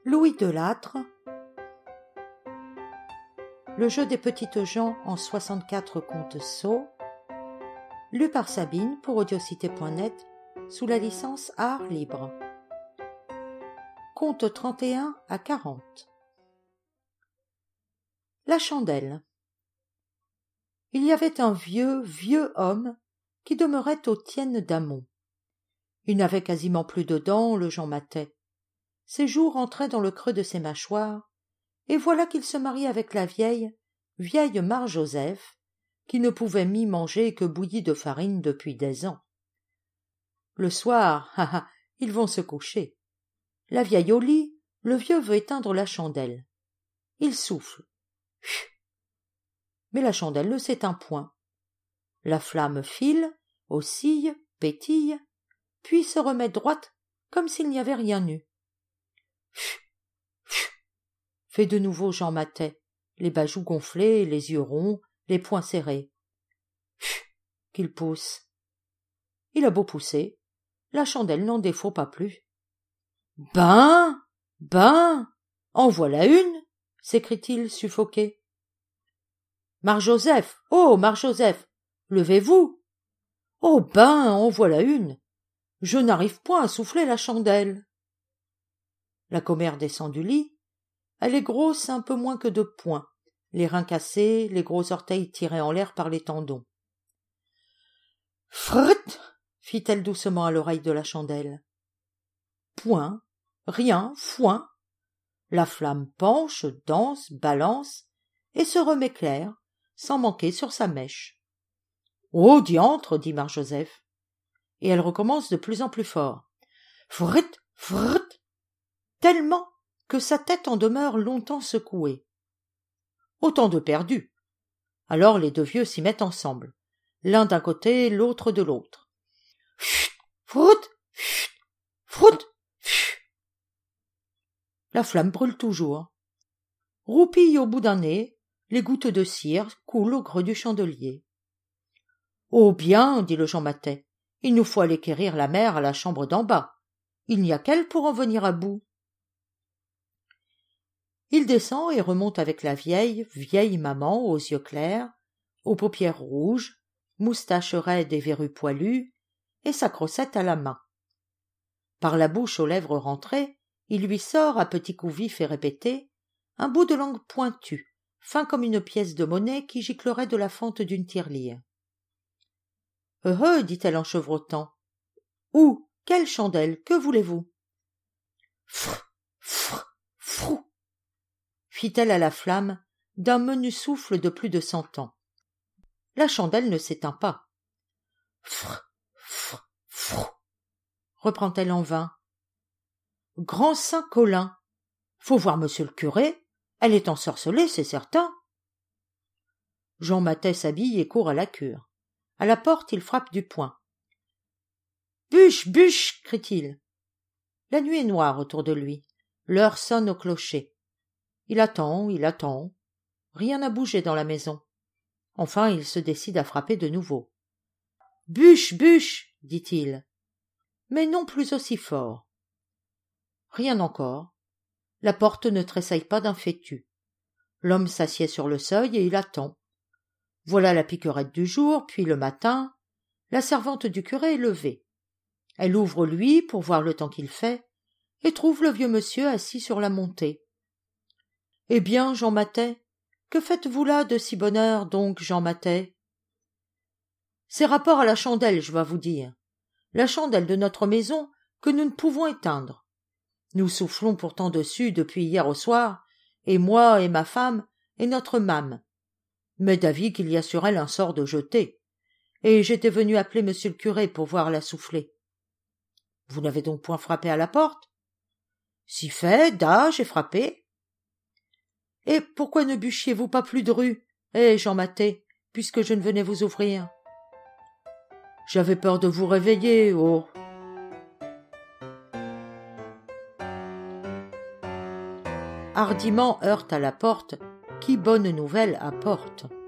Louis Delattre, Le jeu des petites gens en 64 contes sots, lu par Sabine pour audiocité.net sous la licence Art Libre. Contes 31 à 40. La chandelle. Il y avait un vieux homme qui demeurait aux Tiennes d'Amont. Il n'avait quasiment plus de dents, le Jean Matet. Ses joues rentraient dans le creux de ses mâchoires, et voilà qu'il se marie avec la vieille Marjoseph, qui ne pouvait mi manger que bouillie de farine depuis des ans. Le soir, ils vont se coucher. La vieille au lit, le vieux veut éteindre la chandelle. Il souffle. Mais la chandelle ne s'éteint point. La flamme file, oscille, pétille, puis se remet droite comme s'il n'y avait rien eu. Fait de nouveau Jean Matet, les bajoux gonflés, les yeux ronds, les poings serrés. Qu'il pousse. Il a beau pousser, la chandelle n'en défaut pas plus. Ben, en voilà une, s'écrie-t-il suffoqué. Marjoseph, oh Marjoseph, levez-vous. Oh ben, en voilà une. Je n'arrive point à souffler la chandelle. La commère descend du lit. Elle est grosse un peu moins que de poing, les reins cassés, les gros orteils tirés en l'air par les tendons. Frrrt, fit-elle doucement à l'oreille de la chandelle. Point, rien, foin. La flamme penche, danse, balance, et se remet claire, sans manquer sur sa mèche. Oh diantre, dit Marjoseph. Et elle recommence de plus en plus fort. Frrrt, frrrt, tellement que sa tête en demeure longtemps secouée. Autant de perdus. Alors les deux vieux s'y mettent ensemble, l'un d'un côté, l'autre de l'autre. Frout, frout, la flamme brûle toujours. Roupille au bout d'un nez, les gouttes de cire coulent au creux du chandelier. Oh bien, dit le Jean Matet, il nous faut aller quérir la mère à la chambre d'en bas. Il n'y a qu'elle pour en venir à bout. Il descend et remonte avec la vieille maman aux yeux clairs, aux paupières rouges, moustache raide et verrues poilues, et sa crossette à la main. Par la bouche aux lèvres rentrées, il lui sort, à petits coups vifs et répétés, un bout de langue pointue, fin comme une pièce de monnaie qui giclerait de la fente d'une tirelire. Dit-elle en chevrotant. Où? Quelle chandelle? Que voulez-vous? Frou, fit-elle à la flamme, d'un menu souffle de plus de 100 ans. La chandelle ne s'éteint pas. Frou, reprend-elle en vain. Grand saint Colin, faut voir monsieur le curé, elle est ensorcelée, c'est certain. Jean Matet s'habille et court à la cure. À la porte, il frappe du poing. Bûche, bûche, crie-t-il. La nuit est noire autour de lui. L'heure sonne au clocher. Il attend. Rien n'a bougé dans la maison. Enfin, il se décide à frapper de nouveau. Bûche, bûche, dit-il. Mais non plus aussi fort. Rien encore. La porte ne tressaille pas d'un fétu. L'homme s'assied sur le seuil et il attend. Voilà la piquerette du jour, puis le matin, la servante du curé est levée. Elle ouvre lui pour voir le temps qu'il fait, et trouve le vieux monsieur assis sur la montée. Eh bien, Jean Matet, que faites-vous là de si bonne heure, donc, Jean Matet? C'est rapport à la chandelle, je vas vous dire. La chandelle de notre maison que nous ne pouvons éteindre. Nous soufflons pourtant dessus depuis hier au soir, et moi et ma femme et notre mame. Mais d'avis qu'il y a sur elle un sort de jeté. Et j'étais venu appeler monsieur le curé pour voir la souffler. Vous n'avez donc point frappé à la porte? Si fait, j'ai frappé. Et pourquoi ne bûchiez-vous pas plus dru, Jean Matet, puisque je ne venais vous ouvrir? J'avais peur de vous réveiller, oh. Hardiment heurte à la porte, qui bonne nouvelle apporte.